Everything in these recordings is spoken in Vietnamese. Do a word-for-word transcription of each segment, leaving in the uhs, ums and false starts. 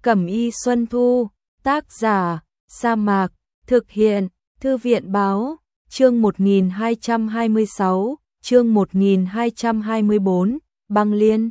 Cẩm y Xuân Thu, tác giả, Sa Mạc, thực hiện, Thư viện báo, chương một nghìn hai trăm hai mươi sáu, chương một nghìn hai trăm hai mươi bốn, băng liên.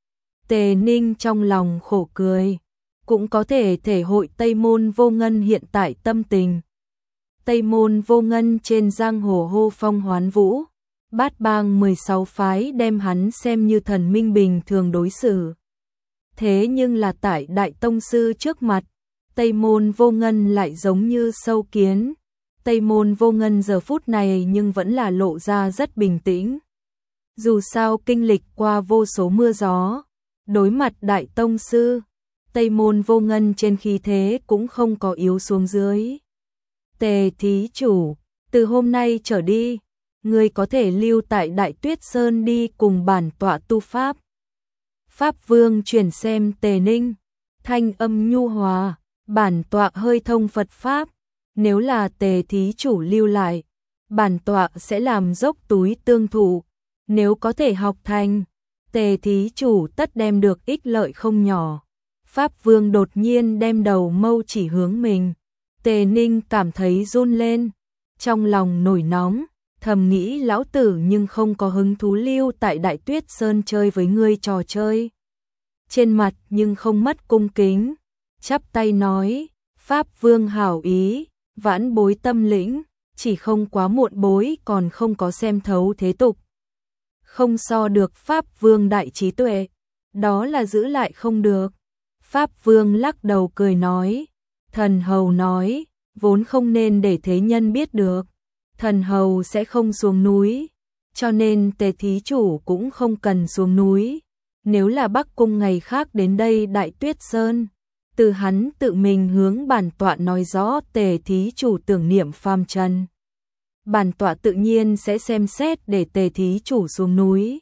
Tề Ninh trong lòng khổ cười, cũng có thể thể hội Tây Môn Vô Ngân hiện tại tâm tình. Tây Môn Vô Ngân trên giang hồ hô phong hoán vũ, bát bang mười sáu phái đem hắn xem như thần minh bình thường đối xử. Thế nhưng là tại Đại Tông Sư trước mặt, Tây Môn Vô Ngân lại giống như sâu kiến. Tây Môn Vô Ngân giờ phút này nhưng vẫn là lộ ra rất bình tĩnh. Dù sao kinh lịch qua vô số mưa gió, đối mặt Đại Tông Sư, Tây Môn Vô Ngân trên khí thế cũng không có yếu xuống dưới. Tề thí chủ, từ hôm nay trở đi, ngươi có thể lưu tại Đại Tuyết Sơn đi cùng bản tọa tu pháp. Pháp Vương chuyển xem Tề Ninh, thanh âm nhu hòa, bản tọa hơi thông Phật Pháp, nếu là Tề thí chủ lưu lại, bản tọa sẽ làm dốc túi tương thụ, nếu có thể học thành, Tề thí chủ tất đem được ích lợi không nhỏ. Pháp Vương đột nhiên đem đầu mâu chỉ hướng mình, Tề Ninh cảm thấy run lên, trong lòng nổi nóng, thầm nghĩ lão tử nhưng không có hứng thú lưu tại Đại Tuyết Sơn chơi với ngươi trò chơi. Trên mặt nhưng không mất cung kính, chắp tay nói, Pháp Vương hảo ý, vãn bối tâm lĩnh, chỉ không quá muộn bối còn không có xem thấu thế tục. Không so được Pháp Vương đại trí tuệ, đó là giữ lại không được. Pháp Vương lắc đầu cười nói, thần hầu nói, vốn không nên để thế nhân biết được, thần hầu sẽ không xuống núi, cho nên Tề thí chủ cũng không cần xuống núi. Nếu là Bắc Cung ngày khác đến đây Đại Tuyết Sơn, từ hắn tự mình hướng bản tọa nói rõ Tề thí chủ tưởng niệm phàm trần, bản tọa tự nhiên sẽ xem xét để Tề thí chủ xuống núi.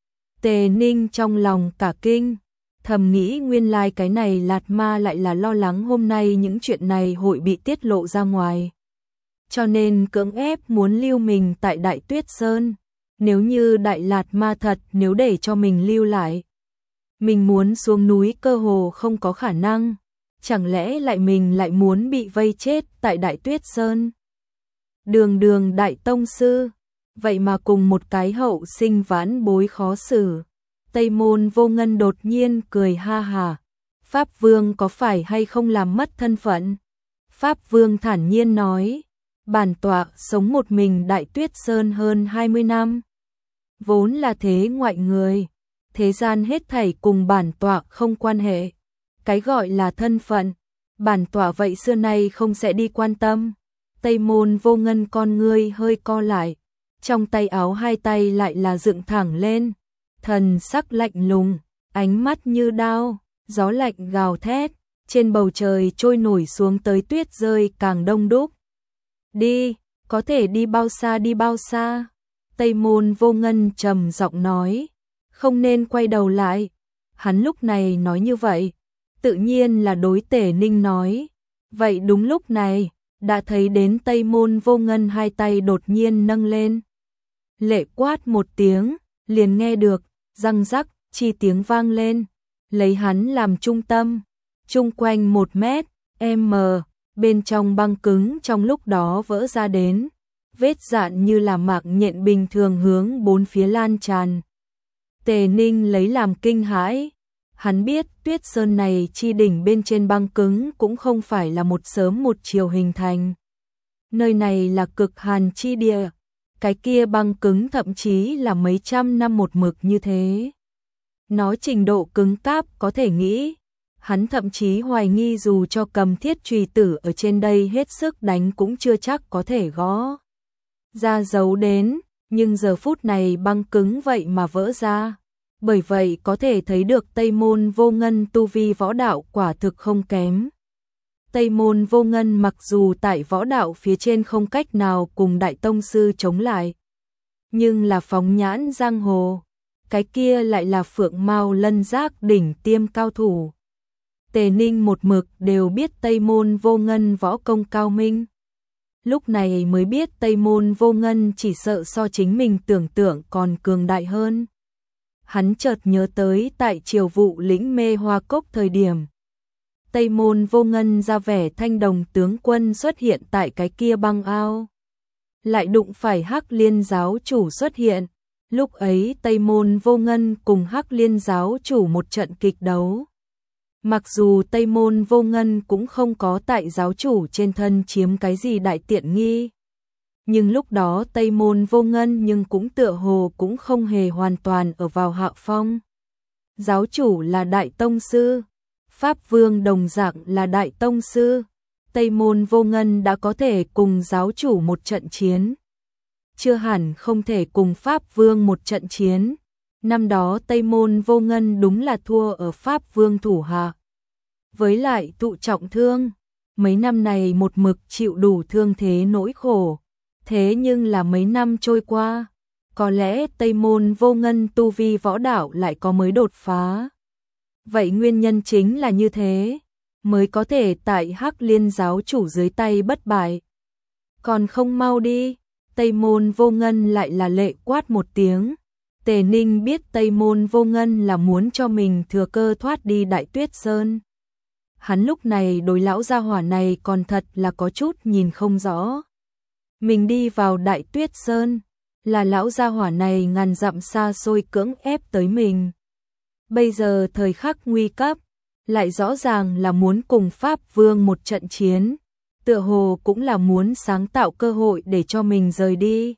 Tề Ninh trong lòng cả kinh, thầm nghĩ nguyên lai cái này Lạt Ma lại là lo lắng hôm nay những chuyện này hội bị tiết lộ ra ngoài, cho nên cưỡng ép muốn lưu mình tại Đại Tuyết Sơn. Nếu như Đại Lạt Ma thật nếu để cho mình lưu lại, mình muốn xuống núi cơ hồ không có khả năng, chẳng lẽ lại mình lại muốn bị vây chết tại Đại Tuyết Sơn. Đường đường Đại Tông Sư, vậy mà cùng một cái hậu sinh vãn bối khó xử. Tây Môn Vô Ngân đột nhiên cười ha hà, Pháp Vương có phải hay không làm mất thân phận? Pháp Vương thản nhiên nói, bản tọa sống một mình Đại Tuyết Sơn hơn hai mươi năm, vốn là thế ngoại người, thế gian hết thảy cùng bản tọa không quan hệ, cái gọi là thân phận, bản tọa vậy xưa nay không sẽ đi quan tâm. Tây Môn Vô Ngân con ngươi hơi co lại, trong tay áo hai tay lại là dựng thẳng lên, thần sắc lạnh lùng, ánh mắt như đao, gió lạnh gào thét, trên bầu trời trôi nổi xuống tới tuyết rơi càng đông đúc. Đi, có thể đi bao xa đi bao xa? Tây Môn Vô Ngân trầm giọng nói, không nên quay đầu lại. Hắn lúc này nói như vậy, tự nhiên là đối Tề Ninh nói. Vậy đúng lúc này, đã thấy đến Tây Môn Vô Ngân hai tay đột nhiên nâng lên. Lệ quát một tiếng, liền nghe được, răng rắc, chi tiếng vang lên, lấy hắn làm trung tâm, chung quanh một mét, m, bên trong băng cứng trong lúc đó vỡ ra đến, vết dạn như là mạc nhện bình thường hướng bốn phía lan tràn. Tề Ninh lấy làm kinh hãi, hắn biết Tuyết Sơn này chi đỉnh bên trên băng cứng cũng không phải là một sớm một chiều hình thành. Nơi này là cực hàn chi địa, cái kia băng cứng thậm chí là mấy trăm năm một mực như thế. Nói trình độ cứng cáp có thể nghĩ, hắn thậm chí hoài nghi dù cho cầm thiết chùy tử ở trên đây hết sức đánh cũng chưa chắc có thể gõ ra dấu đến, nhưng giờ phút này băng cứng vậy mà vỡ ra. Bởi vậy có thể thấy được Tây Môn Vô Ngân tu vi võ đạo quả thực không kém. Tây Môn Vô Ngân mặc dù tại võ đạo phía trên không cách nào cùng Đại Tông Sư chống lại, nhưng là phóng nhãn giang hồ, cái kia lại là Phượng Mao Lân Giác đỉnh tiêm cao thủ. Tề Ninh một mực đều biết Tây Môn Vô Ngân võ công cao minh. Lúc này mới biết Tây Môn Vô Ngân chỉ sợ so chính mình tưởng tượng còn cường đại hơn. Hắn chợt nhớ tới tại Triều Vụ lĩnh Mê Hoa Cốc thời điểm, Tây Môn Vô Ngân ra vẻ thanh đồng tướng quân xuất hiện tại cái kia băng ao. Lại đụng phải Hắc Liên giáo chủ xuất hiện. Lúc ấy Tây Môn Vô Ngân cùng Hắc Liên giáo chủ một trận kịch đấu. Mặc dù Tây Môn Vô Ngân cũng không có tại giáo chủ trên thân chiếm cái gì đại tiện nghi. Nhưng lúc đó Tây Môn Vô Ngân nhưng cũng tựa hồ cũng không hề hoàn toàn ở vào hạ phong. Giáo chủ là đại tông sư, Pháp Vương đồng dạng là đại tông sư, Tây Môn Vô Ngân đã có thể cùng giáo chủ một trận chiến. Chưa hẳn không thể cùng Pháp Vương một trận chiến. Năm đó Tây Môn Vô Ngân đúng là thua ở Pháp Vương thủ hạ. Với lại tụ trọng thương, mấy năm này một mực chịu đủ thương thế nỗi khổ. Thế nhưng là mấy năm trôi qua, có lẽ Tây Môn Vô Ngân tu vi võ đạo lại có mới đột phá. Vậy nguyên nhân chính là như thế, mới có thể tại Hắc Liên giáo chủ dưới tay bất bại. Còn không mau đi, Tây Môn Vô Ngân lại là lệ quát một tiếng. Tề Ninh biết Tây Môn Vô Ngân là muốn cho mình thừa cơ thoát đi Đại Tuyết Sơn. Hắn lúc này đối lão gia hỏa này còn thật là có chút nhìn không rõ. Mình đi vào Đại Tuyết Sơn, là lão gia hỏa này ngàn dặm xa xôi cưỡng ép tới mình. Bây giờ thời khắc nguy cấp, lại rõ ràng là muốn cùng Pháp Vương một trận chiến, tựa hồ cũng là muốn sáng tạo cơ hội để cho mình rời đi.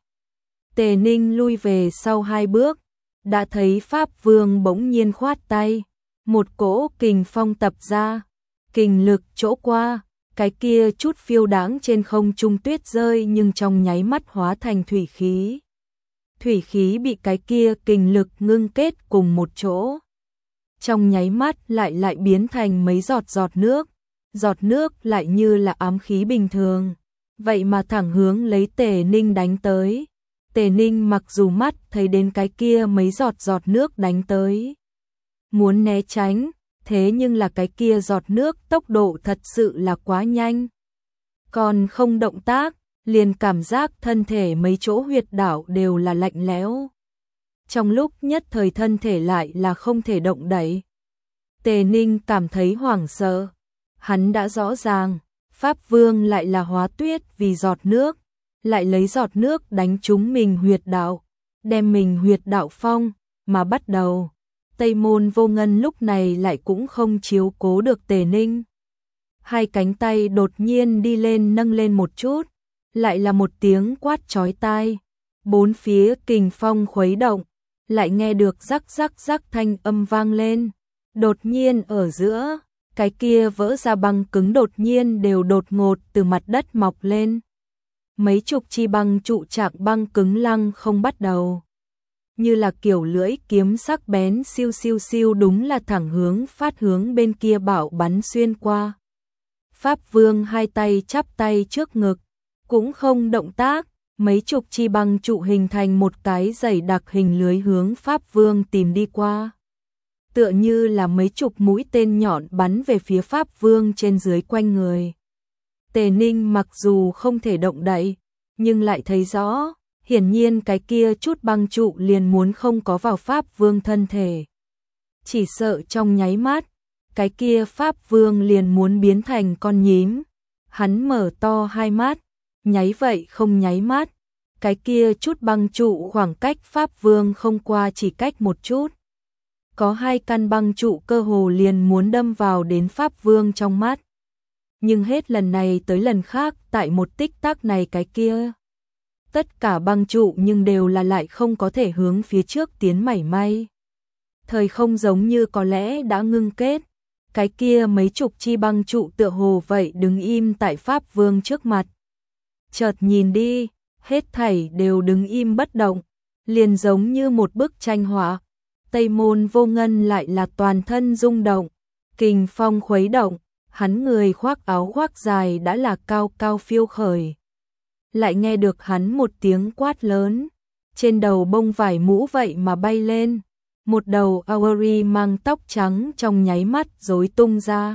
Tề Ninh lui về sau hai bước, đã thấy Pháp Vương bỗng nhiên khoát tay, một cỗ kình phong tập ra, kình lực chỗ qua, cái kia chút phiêu đáng trên không trung tuyết rơi nhưng trong nháy mắt hóa thành thủy khí. Thủy khí bị cái kia kình lực ngưng kết cùng một chỗ. Trong nháy mắt lại lại biến thành mấy giọt giọt nước, giọt nước lại như là ám khí bình thường, vậy mà thẳng hướng lấy Tề Ninh đánh tới. Tề Ninh mặc dù mắt thấy đến cái kia mấy giọt giọt nước đánh tới, muốn né tránh, thế nhưng là cái kia giọt nước tốc độ thật sự là quá nhanh. Còn không động tác, liền cảm giác thân thể mấy chỗ huyệt đạo đều là lạnh lẽo. Trong lúc nhất thời thân thể lại là không thể động đậy. Tề Ninh cảm thấy hoảng sợ. Hắn đã rõ ràng, Pháp Vương lại là hóa tuyết vì giọt nước, lại lấy giọt nước đánh trúng mình huyệt đạo, đem mình huyệt đạo phong, mà bắt đầu. Tây Môn Vô Ngân lúc này lại cũng không chiếu cố được Tề Ninh. Hai cánh tay đột nhiên đi lên nâng lên một chút, lại là một tiếng quát chói tai. Bốn phía kình phong khuấy động, lại nghe được rắc rắc rắc thanh âm vang lên. Đột nhiên ở giữa, cái kia vỡ ra băng cứng đột nhiên đều đột ngột từ mặt đất mọc lên. Mấy chục chi băng trụ trạng băng cứng lăng không bắt đầu. Như là kiểu lưỡi kiếm sắc bén siêu siêu siêu đúng là thẳng hướng phát hướng bên kia bạo bắn xuyên qua. Pháp Vương hai tay chắp tay trước ngực, cũng không động tác, mấy chục chi băng trụ hình thành một cái dày đặc hình lưới hướng Pháp Vương tìm đi qua. Tựa như là mấy chục mũi tên nhọn bắn về phía Pháp Vương trên dưới quanh người. Tề Ninh mặc dù không thể động đậy, nhưng lại thấy rõ, hiển nhiên cái kia chút băng trụ liền muốn không có vào Pháp Vương thân thể. Chỉ sợ trong nháy mắt, cái kia Pháp Vương liền muốn biến thành con nhím. Hắn mở to hai mắt, nháy vậy không nháy mắt, cái kia chút băng trụ khoảng cách Pháp Vương không qua chỉ cách một chút. Có hai căn băng trụ cơ hồ liền muốn đâm vào đến Pháp Vương trong mắt. Nhưng hết lần này tới lần khác tại một tích tắc này cái kia. Tất cả băng trụ nhưng đều là lại không có thể hướng phía trước tiến mảy may. Thời không giống như có lẽ đã ngưng kết. Cái kia mấy chục chi băng trụ tựa hồ vậy đứng im tại Pháp Vương trước mặt. Chợt nhìn đi, hết thảy đều đứng im bất động, liền giống như một bức tranh họa. Tây Môn Vô Ngân lại là toàn thân rung động, kình phong khuấy động, hắn người khoác áo khoác dài đã là cao cao phiêu khởi. Lại nghe được hắn một tiếng quát lớn, trên đầu bông vải mũ vậy mà bay lên, một đầu Aori mang tóc trắng trong nháy mắt rối tung ra.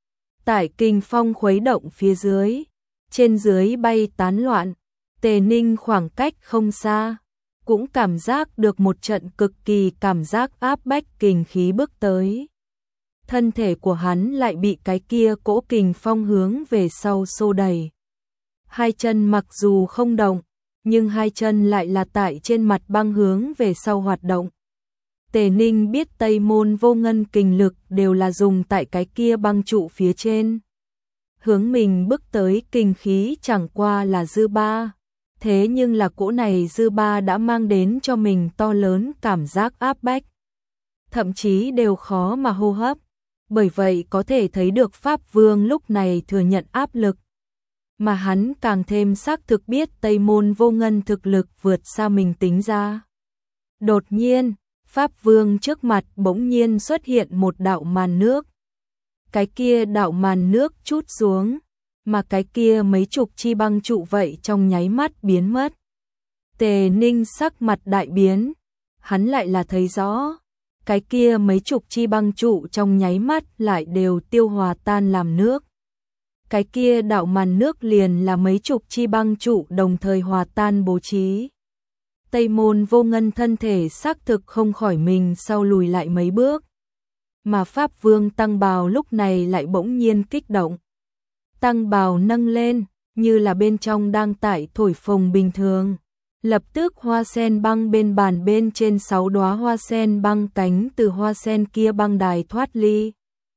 Tại kình phong khuấy động phía dưới, trên dưới bay tán loạn, Tề Ninh khoảng cách không xa, cũng cảm giác được một trận cực kỳ cảm giác áp bách kình khí bước tới. thân thể của hắn lại bị cái kia cỗ kình phong hướng về sau xô đẩy. Hai chân mặc dù không động, nhưng hai chân lại là tại trên mặt băng hướng về sau hoạt động. Tề Ninh biết Tây Môn Vô Ngân kình lực đều là dùng tại cái kia băng trụ phía trên. Hướng mình bước tới kình khí chẳng qua là dư ba. Thế nhưng là cỗ này dư ba đã mang đến cho mình to lớn cảm giác áp bách. Thậm chí đều khó mà hô hấp. Bởi vậy có thể thấy được Pháp Vương lúc này thừa nhận áp lực. Mà hắn càng thêm xác thực biết Tây Môn Vô Ngân thực lực vượt xa mình tính ra. Đột nhiên, Pháp Vương trước mặt bỗng nhiên xuất hiện một đạo màn nước. Cái kia đạo màn nước trút xuống, mà cái kia mấy chục chi băng trụ vậy trong nháy mắt biến mất. Tề Ninh sắc mặt đại biến, hắn lại là thấy rõ, cái kia mấy chục chi băng trụ trong nháy mắt lại đều tiêu hòa tan làm nước. Cái kia đạo màn nước liền là mấy chục chi băng trụ đồng thời hòa tan bố trí. Tây Môn Vô Ngân thân thể xác thực không khỏi mình sau lùi lại mấy bước. Mà Pháp Vương Tăng Bào lúc này lại bỗng nhiên kích động. Tăng Bào nâng lên, như là bên trong đang tại thổi phồng bình thường. Lập tức hoa sen băng bên bàn bên trên sáu đóa hoa sen băng cánh từ hoa sen kia băng đài thoát ly.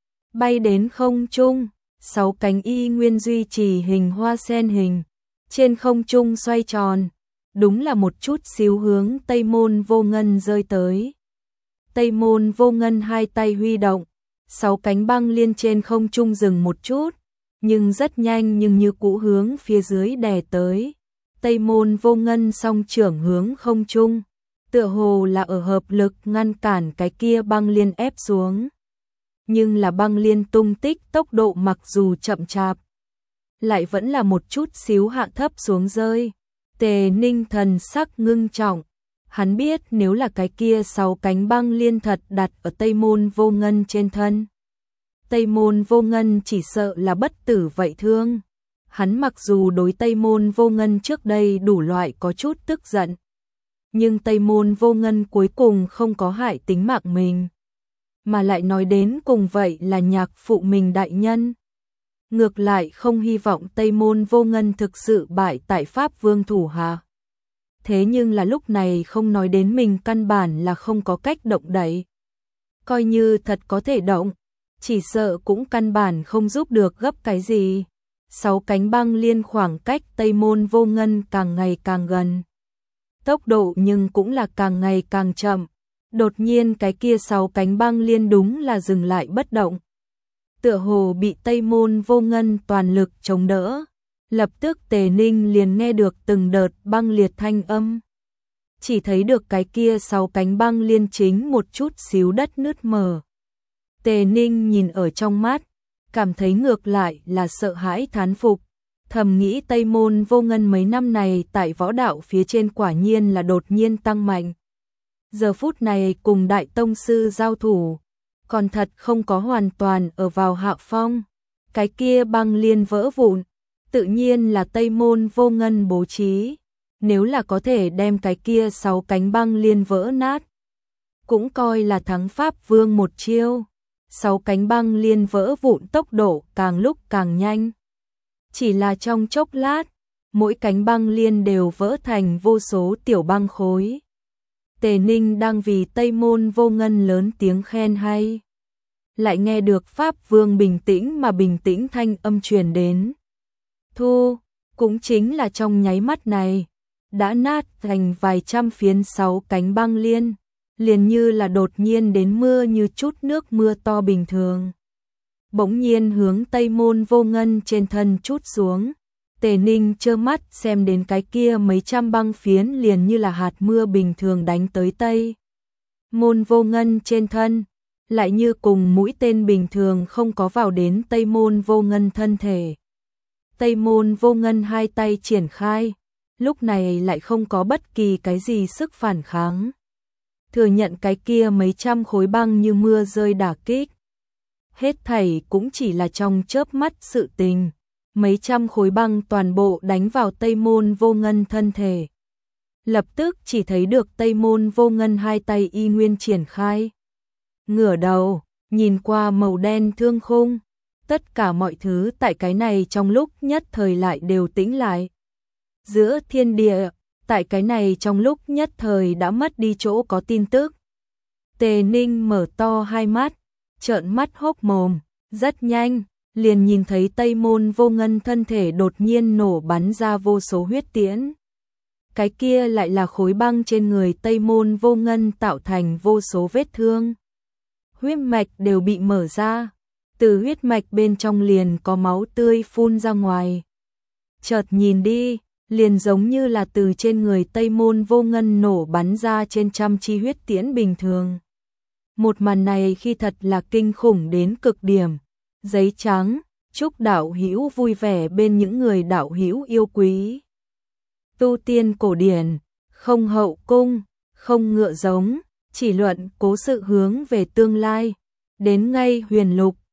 Bay đến không trung, sáu cánh y nguyên duy trì hình hoa sen hình. Trên không trung xoay tròn, đúng là một chút xíu hướng Tây Môn Vô Ngân rơi tới. Tây Môn Vô Ngân hai tay huy động, sáu cánh băng liên trên không trung dừng một chút, nhưng rất nhanh nhưng như cũ hướng phía dưới đè tới. Tây Môn Vô Ngân song trưởng hướng không trung, tựa hồ là ở hợp lực ngăn cản cái kia băng liên ép xuống. Nhưng là băng liên tung tích tốc độ mặc dù chậm chạp, lại vẫn là một chút xíu hạ thấp xuống rơi. Tề Ninh thần sắc ngưng trọng, hắn biết nếu là cái kia sáu cánh băng liên thật đặt ở Tây Môn Vô Ngân trên thân, Tây Môn Vô Ngân chỉ sợ là bất tử vậy thương. Hắn mặc dù đối Tây Môn Vô Ngân trước đây đủ loại có chút tức giận, nhưng Tây Môn Vô Ngân cuối cùng không có hại tính mạng mình, mà lại nói đến cùng vậy là nhạc phụ mình đại nhân. Ngược lại không hy vọng Tây Môn Vô Ngân thực sự bại tại Pháp Vương thủ hạ. Thế nhưng là lúc này không nói đến mình căn bản là không có cách động đậy. Coi như thật có thể động, chỉ sợ cũng căn bản không giúp được gấp cái gì. Sáu cánh băng liên khoảng cách Tây Môn Vô Ngân càng ngày càng gần. Tốc độ nhưng cũng là càng ngày càng chậm. Đột nhiên cái kia sáu cánh băng liên đúng là dừng lại bất động. Tựa hồ bị Tây Môn Vô Ngân toàn lực chống đỡ. Lập tức Tề Ninh liền nghe được từng đợt băng liệt thanh âm. Chỉ thấy được cái kia sáu cánh băng liên chính một chút xíu đất nứt mở. Tề Ninh nhìn ở trong mắt, cảm thấy ngược lại là sợ hãi thán phục. Thầm nghĩ Tây Môn Vô Ngân mấy năm này tại võ đạo phía trên quả nhiên là đột nhiên tăng mạnh. Giờ phút này cùng đại tông sư giao thủ, còn thật không có hoàn toàn ở vào hạ phong. Cái kia băng liên vỡ vụn, tự nhiên là Tây Môn Vô Ngân bố trí. Nếu là có thể đem cái kia sáu cánh băng liên vỡ nát, cũng coi là thắng Pháp Vương một chiêu. Sáu cánh băng liên vỡ vụn tốc độ càng lúc càng nhanh. Chỉ là trong chốc lát, mỗi cánh băng liên đều vỡ thành vô số tiểu băng khối. Tề Ninh đang vì Tây Môn Vô Ngân lớn tiếng khen hay. Lại nghe được Pháp Vương bình tĩnh mà bình tĩnh thanh âm truyền đến. Thu, cũng chính là trong nháy mắt này, đã nát thành vài trăm phiến sáu cánh băng liên, liền như là đột nhiên đến mưa như chút nước mưa to bình thường. Bỗng nhiên hướng Tây Môn Vô Ngân trên thân chút xuống. Tề Ninh trơ mắt xem đến cái kia mấy trăm băng phiến liền như là hạt mưa bình thường đánh tới Tây Môn Vô Ngân trên thân, lại như cùng mũi tên bình thường không có vào đến Tây Môn Vô Ngân thân thể. Tây Môn Vô Ngân hai tay triển khai, lúc này lại không có bất kỳ cái gì sức phản kháng. Thừa nhận cái kia mấy trăm khối băng như mưa rơi đả kích. Hết thảy cũng chỉ là trong chớp mắt sự tình. Mấy trăm khối băng toàn bộ đánh vào Tây Môn Vô Ngân thân thể. Lập tức chỉ thấy được Tây Môn Vô Ngân hai tay y nguyên triển khai. Ngửa đầu, nhìn qua màu đen thương khung, tất cả mọi thứ tại cái này trong lúc nhất thời lại đều tĩnh lại. Giữa thiên địa, tại cái này trong lúc nhất thời đã mất đi chỗ có tin tức. Tề Ninh mở to hai mắt, trợn mắt hốc mồm, rất nhanh, liền nhìn thấy Tây Môn Vô Ngân thân thể đột nhiên nổ bắn ra vô số huyết tiễn. Cái kia lại là khối băng trên người Tây Môn Vô Ngân tạo thành vô số vết thương. Huyết mạch đều bị mở ra, từ huyết mạch bên trong liền có máu tươi phun ra ngoài. Chợt nhìn đi, liền giống như là từ trên người Tây Môn Vô Ngân nổ bắn ra trên trăm chi huyết tiễn bình thường. Một màn này khi thật là kinh khủng đến cực điểm. Giấy trắng, chúc đạo hữu vui vẻ bên những người đạo hữu yêu quý. Tu tiên cổ điển, không hậu cung, không ngựa giống, chỉ luận cố sự hướng về tương lai. Đến ngay huyền lục,